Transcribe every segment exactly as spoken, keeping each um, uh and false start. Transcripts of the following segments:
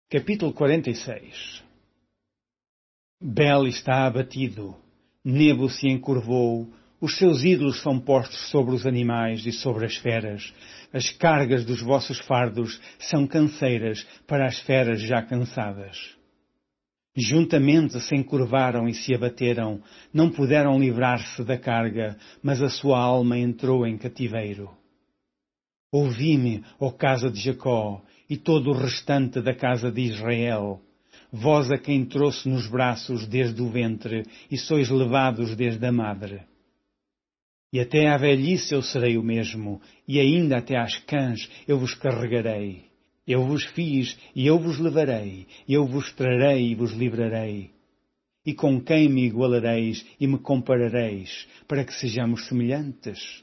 Capítulo quarenta e seis. Bel está abatido, Nebo se encurvou, os seus ídolos são postos sobre os animais e sobre as feras. As cargas dos vossos fardos são canseiras para as feras já cansadas. Juntamente se encurvaram e se abateram, não puderam livrar-se da carga, mas a sua alma entrou em cativeiro. Ouvi-me, ó casa de Jacó, e todo o restante da casa de Israel, vós a quem trouxe nos braços desde o ventre, e sois levados desde a madre. E até à velhice eu serei o mesmo, e ainda até às cãs eu vos carregarei. Eu vos fiz, e eu vos levarei, eu vos trarei e vos livrarei. E com quem me igualareis e me comparareis, para que sejamos semelhantes?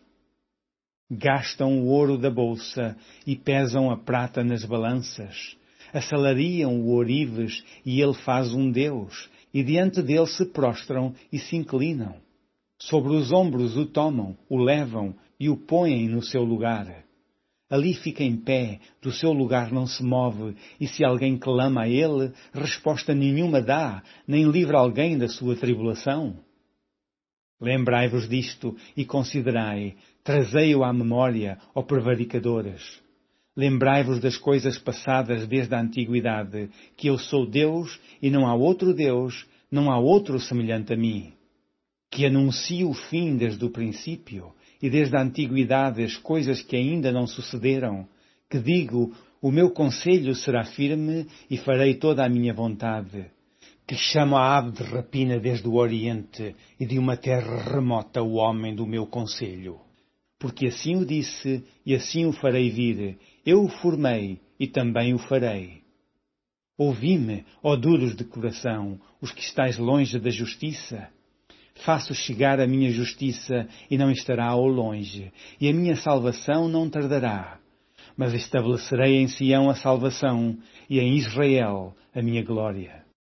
Gastam o ouro da bolsa e pesam a prata nas balanças. Assalariam o ourives e ele faz um deus, e diante dele se prostram e se inclinam. Sobre os ombros o tomam, o levam e o põem no seu lugar. Ali fica em pé, do seu lugar não se move, e se alguém clama a ele, resposta nenhuma dá, nem livra alguém da sua tribulação. Lembrai-vos disto e considerai, trazei-o à memória, ó prevaricadores. Lembrai-vos das coisas passadas desde a antiguidade, que eu sou Deus e não há outro Deus, não há outro semelhante a mim. Que anuncio o fim desde o princípio e desde a antiguidade as coisas que ainda não sucederam. Que digo, o meu conselho será firme e farei toda a minha vontade. Que chamo a ave de rapina desde o Oriente e de uma terra remota o homem do meu conselho. Porque assim o disse e assim o farei vir, eu o formei e também o farei. Ouvi-me, ó duros de coração, os que estáis longe da justiça. Faço chegar a minha justiça e não estará ao longe, e a minha salvação não tardará. Mas estabelecerei em Sião a salvação e em Israel a minha glória.